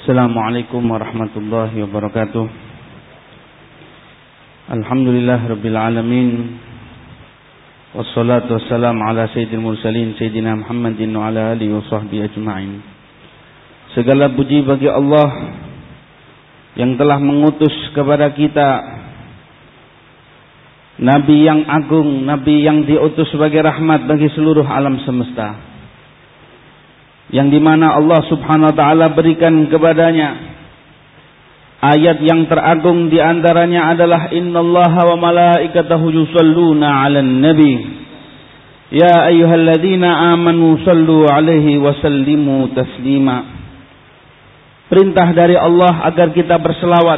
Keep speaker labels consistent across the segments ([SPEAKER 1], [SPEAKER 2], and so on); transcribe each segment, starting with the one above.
[SPEAKER 1] Assalamualaikum warahmatullahi wabarakatuh. Alhamdulillah rabbil alamin. Wassalatu wassalamu ala sayyidil mursalin sayyidina Muhammadin wa ala alihi wa sahbihi ajma'in. Segala puji bagi Allah yang telah mengutus kepada kita Nabi yang agung, Nabi yang diutus sebagai rahmat bagi seluruh alam semesta, yang dimana Allah subhanahu wa ta'ala berikan kepadanya ayat yang teragung, diantaranya adalah innallaha wa malaikatahu yusalluna 'alan nabi ya ayyuhalladzina amanu sallu 'alaihi wa sallimu taslima. Perintah dari Allah agar kita berselawat,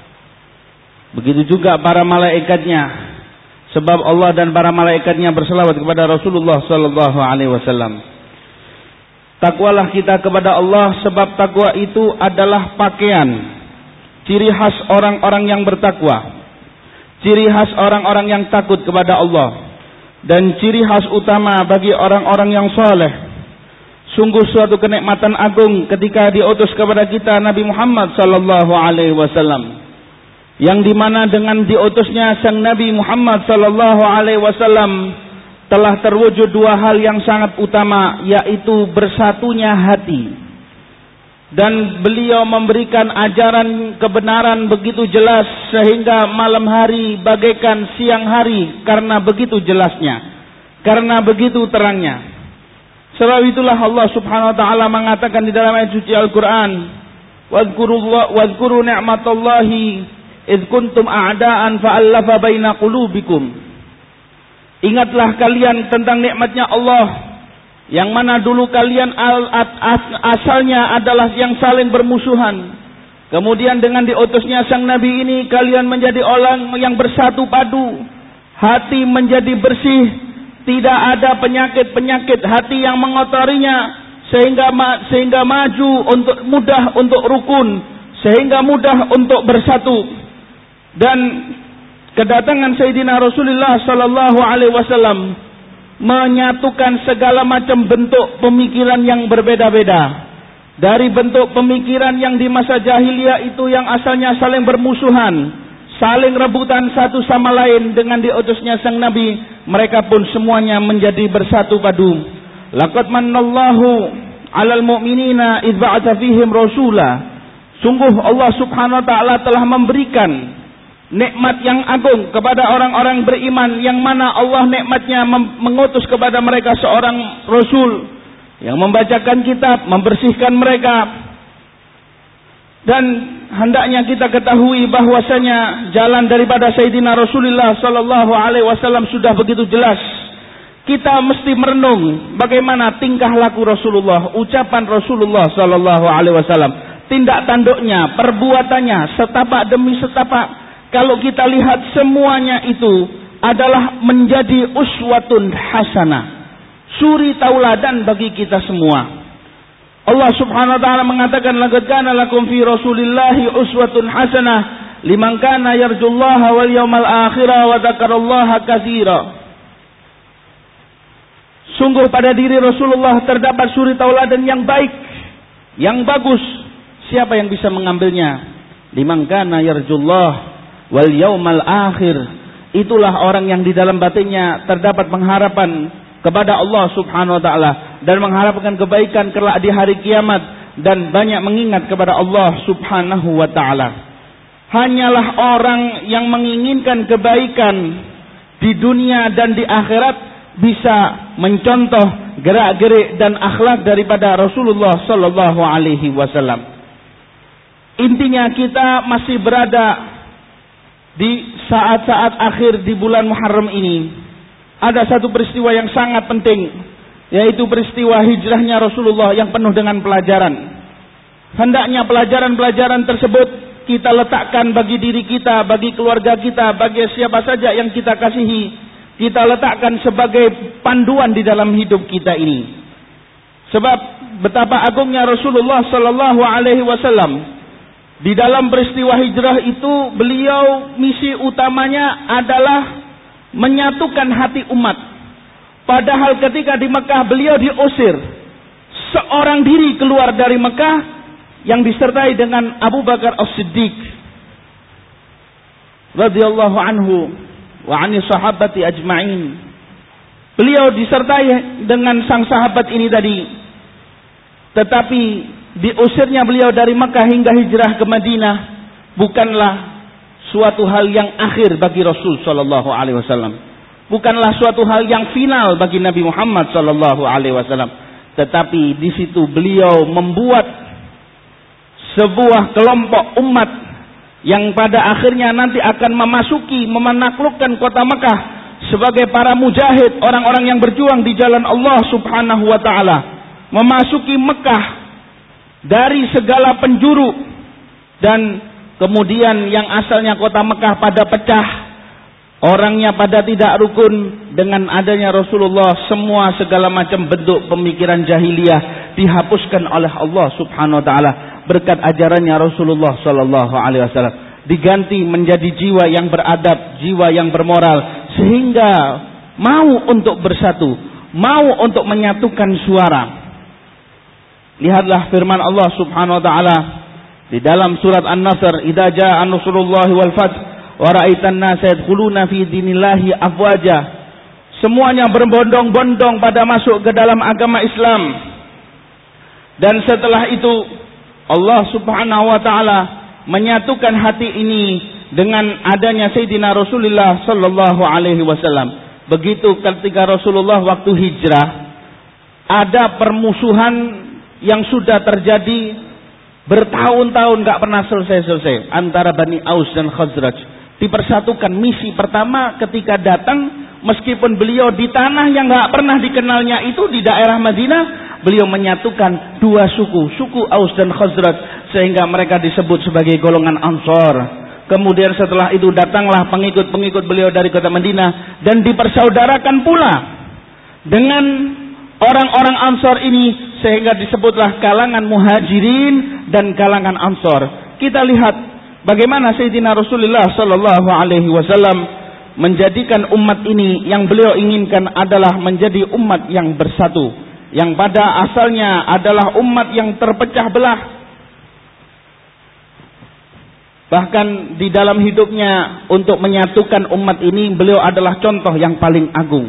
[SPEAKER 1] begitu juga para malaikatnya, sebab Allah dan para malaikatnya berselawat kepada Rasulullah sallallahu alaihi wasallam. Takwalah kita kepada Allah, sebab takwa itu adalah pakaian, ciri khas orang-orang yang bertakwa, ciri khas orang-orang yang takut kepada Allah, dan ciri khas utama bagi orang-orang yang saleh. Sungguh suatu kenikmatan agung ketika diutus kepada kita Nabi Muhammad sallallahu alaihi wasallam, yang dimana dengan diutusnya sang Nabi Muhammad sallallahu alaihi wasallam telah terwujud dua hal yang sangat utama, yaitu bersatunya hati, dan beliau memberikan ajaran kebenaran begitu jelas sehingga malam hari bagaikan siang hari, karena begitu jelasnya, karena begitu terangnya. Sebab itulah Allah subhanahu wa ta'ala mengatakan di dalam ayat suci Al-Quran, wadhkuru ni'matallahi idh kuntum a'da'an fa'allafa baina qulubikum. Ingatlah kalian tentang nikmatnya Allah, yang mana dulu kalian asalnya adalah yang saling bermusuhan. Kemudian dengan diutusnya sang Nabi ini, kalian menjadi orang yang bersatu padu, hati menjadi bersih, tidak ada penyakit-penyakit hati yang mengotorinya, sehingga maju untuk mudah untuk rukun, sehingga mudah untuk bersatu. Dan kedatangan Sayyidina Rasulullah sallallahu alaihi wasallam menyatukan segala macam bentuk pemikiran yang berbeda-beda. Dari bentuk pemikiran yang di masa jahiliyah itu yang asalnya saling bermusuhan, saling rebutan satu sama lain, dengan diutusnya sang Nabi, mereka pun semuanya menjadi bersatu padu. Laqad mannallahu 'alal mu'minina idz ba'atsa fihim rasula. Sungguh Allah subhanahu wa ta'ala telah memberikan nikmat yang agung kepada orang-orang beriman, yang mana Allah nikmatnya mengutus kepada mereka seorang Rasul yang membacakan kitab, membersihkan mereka. Dan hendaknya kita ketahui bahwasanya jalan daripada Sayyidina Rasulullah sallallahu alaihi wasallam sudah begitu jelas. Kita mesti merenung bagaimana tingkah laku Rasulullah, ucapan Rasulullah sallallahu alaihi wasallam, tindak tanduknya, perbuatannya, setapak demi setapak. Kalau kita lihat semuanya itu adalah menjadi uswatun hasanah, suri tauladan bagi kita semua. Allah subhanahu wa ta'ala mengatakan, laqad kana lakum fi rasulillahi uswatun hasanah liman kana yarjullaha wal yawmal akhira wa dzakarallaha katsira. Sungguh pada diri Rasulullah terdapat suri tauladan yang baik, yang bagus. Siapa yang bisa mengambilnya? Liman kana yarjullaha wal yaumal akhir, itulah orang yang di dalam batinnya terdapat pengharapan kepada Allah subhanahu wa ta'ala, dan mengharapkan kebaikan kelak di hari kiamat, dan banyak mengingat kepada Allah subhanahu wa ta'ala. Hanyalah orang yang menginginkan kebaikan di dunia dan di akhirat bisa mencontoh gerak-gerik dan akhlak daripada Rasulullah sallallahu alaihi wasallam. Intinya kita masih berada di saat-saat akhir di bulan Muharram ini. Ada satu peristiwa yang sangat penting, yaitu peristiwa hijrahnya Rasulullah yang penuh dengan pelajaran. Hendaknya pelajaran-pelajaran tersebut kita letakkan bagi diri kita, bagi keluarga kita, bagi siapa saja yang kita kasihi, kita letakkan sebagai panduan di dalam hidup kita ini. Sebab betapa agungnya Rasulullah sallallahu alaihi wasallam. Di dalam peristiwa hijrah itu, beliau misi utamanya adalah menyatukan hati umat. Padahal ketika di Mekah beliau diusir, seorang diri keluar dari Mekah yang disertai dengan Abu Bakar As-Siddiq radhiyallahu anhu wa ani sahabati ajma'in. Beliau disertai dengan sang sahabat ini tadi. Tetapi diusirnya beliau dari Mekah hingga hijrah ke Madinah bukanlah suatu hal yang akhir bagi Rasul sallallahu alaihi wasallam. Bukanlah suatu hal yang final bagi Nabi Muhammad sallallahu alaihi wasallam. Tetapi di situ beliau membuat sebuah kelompok umat yang pada akhirnya nanti akan menaklukkan kota Mekah sebagai para mujahid, orang-orang yang berjuang di jalan Allah Subhanahu wa taala, memasuki Mekah dari segala penjuru, dan kemudian yang asalnya kota Mekah pada pecah, orangnya pada tidak rukun, dengan adanya Rasulullah semua segala macam bentuk pemikiran jahiliyah dihapuskan oleh Allah Subhanahu wa taala berkat ajarannya Rasulullah sallallahu alaihi wasallam, diganti menjadi jiwa yang beradab, jiwa yang bermoral, sehingga mau untuk bersatu, mau untuk menyatukan suara. Lihatlah firman Allah Subhanahu wa taala di dalam surat An-Nasr, "Idza jaa nasrullahi wal fath wa ra'aitan nasa yadkhuluna fi dinillahi afwaja." Semuanya berbondong-bondong pada masuk ke dalam agama Islam. Dan setelah itu Allah Subhanahu wa taala menyatukan hati ini dengan adanya Sayyidina Rasulullah sallallahu alaihi wasallam. Begitu ketika Rasulullah waktu hijrah, ada permusuhan yang sudah terjadi bertahun-tahun gak pernah selesai-selesai antara Bani Aus dan Khazraj. Dipersatukan misi pertama ketika datang, meskipun beliau di tanah yang gak pernah dikenalnya itu, di daerah Madinah, beliau menyatukan dua suku Aus dan Khazraj, sehingga mereka disebut sebagai golongan Ansor. Kemudian setelah itu datanglah pengikut-pengikut beliau dari kota Madinah dan dipersaudarakan pula dengan orang-orang Ansor ini, sehingga disebutlah kalangan Muhajirin dan kalangan Ansor. Kita lihat bagaimana Sayyidina Rasulullah sallallahu alaihi wasallam menjadikan umat ini yang beliau inginkan adalah menjadi umat yang bersatu, yang pada asalnya adalah umat yang terpecah belah. Bahkan di dalam hidupnya untuk menyatukan umat ini, beliau adalah contoh yang paling agung.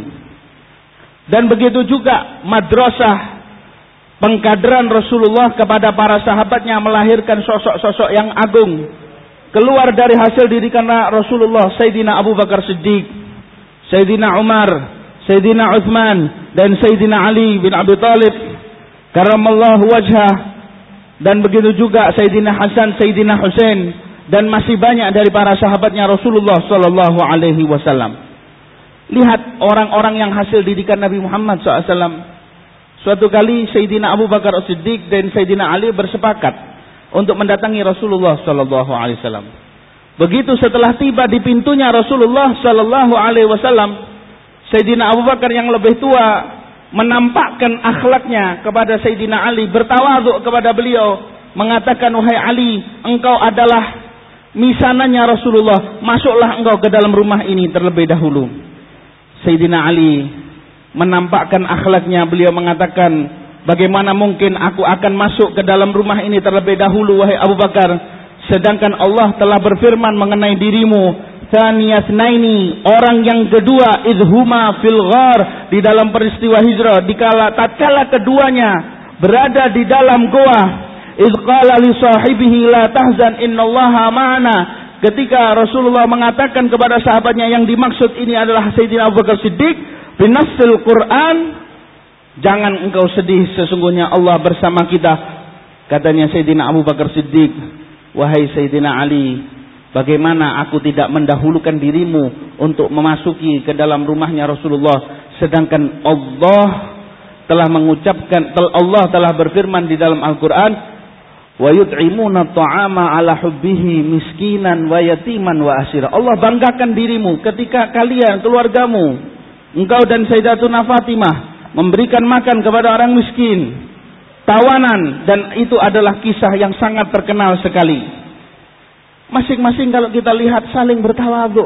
[SPEAKER 1] Dan begitu juga madrasah pengkaderan Rasulullah kepada para sahabatnya melahirkan sosok-sosok yang agung. Keluar dari hasil didikan Rasulullah, Sayyidina Abu Bakar Siddiq, Sayyidina Umar, Sayyidina Uthman, dan Sayyidina Ali bin Abi Thalib karamallahu wajhah, dan begitu juga Sayyidina Hasan, Sayyidina Husain, dan masih banyak dari para sahabatnya Rasulullah sallallahu alaihi wasallam. Lihat orang-orang yang hasil didikan Nabi Muhammad SAW. Suatu kali Sayyidina Abu Bakar As-Siddiq dan Sayyidina Ali bersepakat untuk mendatangi Rasulullah sallallahu alaihi wasallam. Begitu setelah tiba di pintunya Rasulullah sallallahu alaihi wasallam, Sayyidina Abu Bakar yang lebih tua menampakkan akhlaknya kepada Sayyidina Ali, bertawadhu kepada beliau, mengatakan, "Wahai Ali, engkau adalah misananya Rasulullah, masuklah engkau ke dalam rumah ini terlebih dahulu." Sayyidina Ali menampakkan akhlaknya, beliau mengatakan, "Bagaimana mungkin aku akan masuk ke dalam rumah ini terlebih dahulu, wahai Abu Bakar, sedangkan Allah telah berfirman mengenai dirimu, Tsaniyasnaini, orang yang kedua, idhuma fil ghar, di dalam peristiwa hijrah, tatkala keduanya berada di dalam goa, idh qala li sahibihi la tahzan innallaha ma'ana." Ketika Rasulullah mengatakan kepada sahabatnya, yang dimaksud ini adalah Sayyidina Abu Bakar Siddiq, binassil Quran, jangan engkau sedih, sesungguhnya Allah bersama kita. Katanya Sayyidina Abu Bakar Siddiq, "Wahai Sayyidina Ali, bagaimana aku tidak mendahulukan dirimu untuk memasuki ke dalam rumahnya Rasulullah, sedangkan Allah telah mengucapkan, Allah telah berfirman di dalam Al-Quran, wa yut'imuna ta'ama ala hubbihi miskinan wa yatiman wa asira." Allah banggakan dirimu ketika kalian, keluargamu, engkau dan Sayyidatuna Fatimah memberikan makan kepada orang miskin, tawanan, dan itu adalah kisah yang sangat terkenal sekali. Masing-masing kalau kita lihat saling bertawadhu,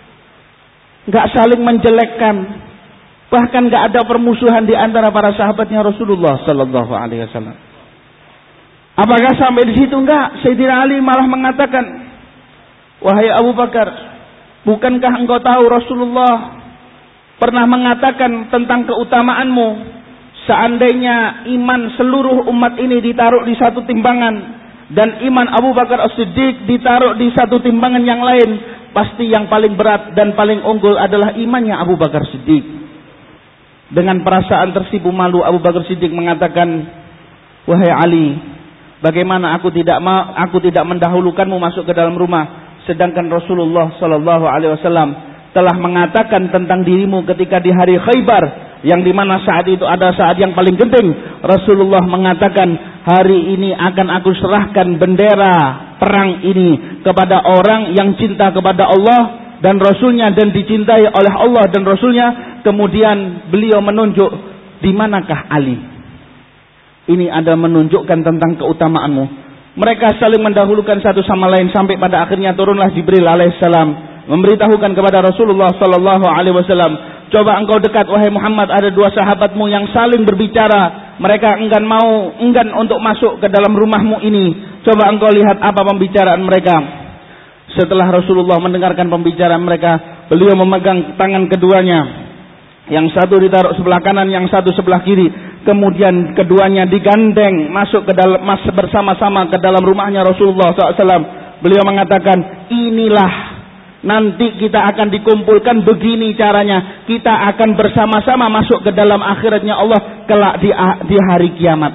[SPEAKER 1] enggak saling menjelekkan, bahkan enggak ada permusuhan di antara para sahabatnya Rasulullah sallallahu alaihi wasallam. Apakah sampai di situ? Enggak. Sayyidina Ali malah mengatakan, wahai Abu Bakar, bukankah engkau tahu Rasulullah pernah mengatakan tentang keutamaanmu? Seandainya iman seluruh umat ini ditaruh di satu timbangan dan iman Abu Bakar As-Siddiq ditaruh di satu timbangan yang lain, pasti yang paling berat dan paling unggul adalah imannya Abu Bakar Siddiq. Dengan perasaan tersipu malu, Abu Bakar Siddiq mengatakan, wahai Ali, bagaimana aku tidak mendahulukanmu masuk ke dalam rumah, sedangkan Rasulullah Sallallahu Alaihi Wasallam telah mengatakan tentang dirimu ketika di hari Khaybar, yang dimana saat itu ada saat yang paling genting. Rasulullah mengatakan, hari ini akan aku serahkan bendera perang ini kepada orang yang cinta kepada Allah dan Rasulnya dan dicintai oleh Allah dan Rasulnya. Kemudian beliau menunjuk, di manakah Ali? Ini adalah menunjukkan tentang keutamaanmu. Mereka saling mendahulukan satu sama lain sampai pada akhirnya turunlah Jibril alaihissalam memberitahukan kepada Rasulullah Sallallahu Alaihi Wasallam, coba engkau dekat wahai Muhammad, ada dua sahabatmu yang saling berbicara. Mereka enggan untuk masuk ke dalam rumahmu ini. Coba engkau lihat apa pembicaraan mereka. Setelah Rasulullah mendengarkan pembicaraan mereka, beliau memegang tangan keduanya. Yang satu ditaruh sebelah kanan, yang satu sebelah kiri. Kemudian keduanya digandeng masuk ke dalam bersama-sama ke dalam rumahnya Rasulullah SAW. Beliau mengatakan, inilah nanti kita akan dikumpulkan, begini caranya. Kita akan bersama-sama masuk ke dalam akhiratnya Allah kelak di hari kiamat.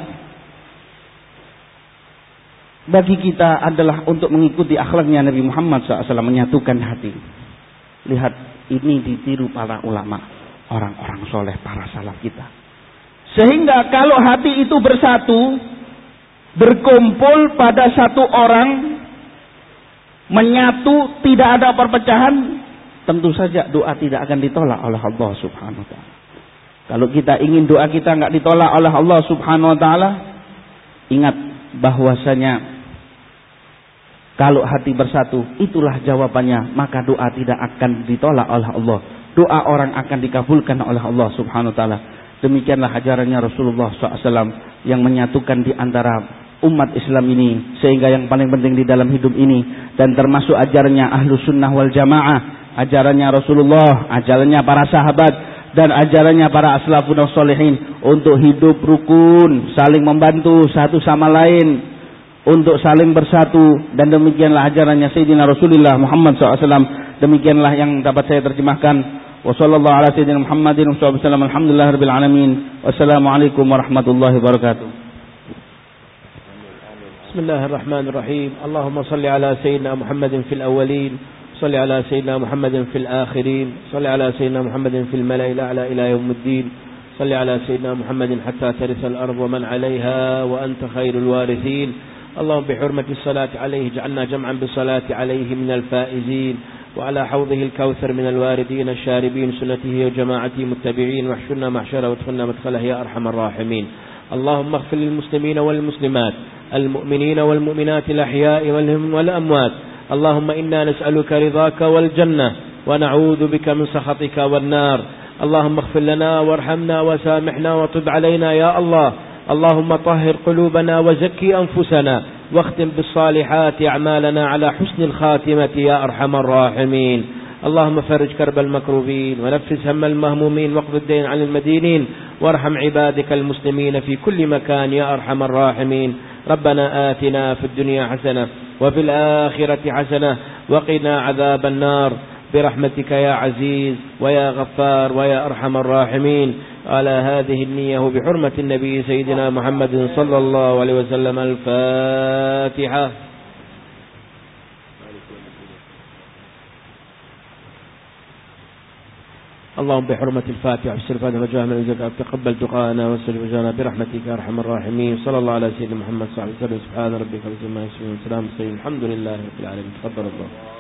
[SPEAKER 1] Bagi kita adalah untuk mengikuti akhlaknya Nabi Muhammad SAW, menyatukan hati. Lihat, ini ditiru para ulama, orang-orang soleh, para salaf kita. Sehingga kalau hati itu bersatu, berkumpul pada satu orang, menyatu, tidak ada perpecahan, tentu saja doa tidak akan ditolak oleh Allah Subhanahu wa taala. Kalau kita ingin doa kita enggak ditolak oleh Allah Subhanahu wa taala, ingat bahwasanya kalau hati bersatu, itulah jawabannya, maka doa tidak akan ditolak oleh Allah. Doa orang akan dikabulkan oleh Allah Subhanahu wa taala. Demikianlah ajarannya Rasulullah SAW yang menyatukan di antara umat Islam ini, sehingga yang paling penting di dalam hidup ini dan termasuk ajarannya Ahlus Sunnah wal Jamaah, ajarannya Rasulullah, ajarannya para sahabat dan ajarannya para aslafun sholihin untuk hidup rukun, saling membantu satu sama lain, untuk saling bersatu. Dan demikianlah ajarannya Sayyidina Rasulullah Muhammad SAW. Demikianlah yang dapat saya terjemahkan. Wassallallahu ala sayyidina Muhammadin wa sallam. Alhamdulillahirabbil alamin. Wassalamualaikum warahmatullahi wabarakatuh.
[SPEAKER 2] Bismillahirrahmanirrahim. Allahumma salli ala sayyidina Muhammadin fil awwalin, salli ala sayyidina Muhammadin fil akhirin, salli ala sayyidina Muhammadin fil mala'il a'la ila yaumiddin, salli ala sayyidina Muhammadin hatta tarithal ardu wa man 'alayha wa anta khairul warithin. Allahumma bihurmati salati alayhi ij'alna jam'an bisalati alayhi minal faizin. وعلى حوضه الكوثر من الواردين الشاربين سنته وجماعته متبعين واحشرنا محشره وادخلنا مدخله يا أرحم الراحمين. اللهم اغفر للمسلمين والمسلمات المؤمنين والمؤمنات الأحياء والأموات. اللهم إنا نسألك رضاك والجنة ونعوذ بك من سخطك والنار. اللهم اغفر لنا وارحمنا وسامحنا وتب علينا يا الله. اللهم طهر قلوبنا وزكي أنفسنا واختم بالصالحات أعمالنا على حسن الخاتمة يا أرحم الراحمين. اللهم فرج كرب المكروبين ونفس هم المهمومين واقض الدين عن المدينين وارحم عبادك المسلمين في كل مكان يا أرحم الراحمين. ربنا آتنا في الدنيا حسنة وفي الآخرة حسنة وقنا عذاب النار برحمتك يا عزيز ويا غفار ويا أرحم الراحمين. على هذه النية بحرمة النبي سيدنا محمد صلى الله عليه وسلم. الفاتحة. اللهم بحرمة الفاتحة والسلفات وجاه من الجزاء تقبل دعاءنا واستجب وجانا برحمتك يا أرحم الراحمين. صلى الله على سيدنا محمد صلى الله عليه وسلم. سبحان ربك رب العزة عما يصفون وسلام على المرسلين الحمد لله رب العالمين. تقبل الله.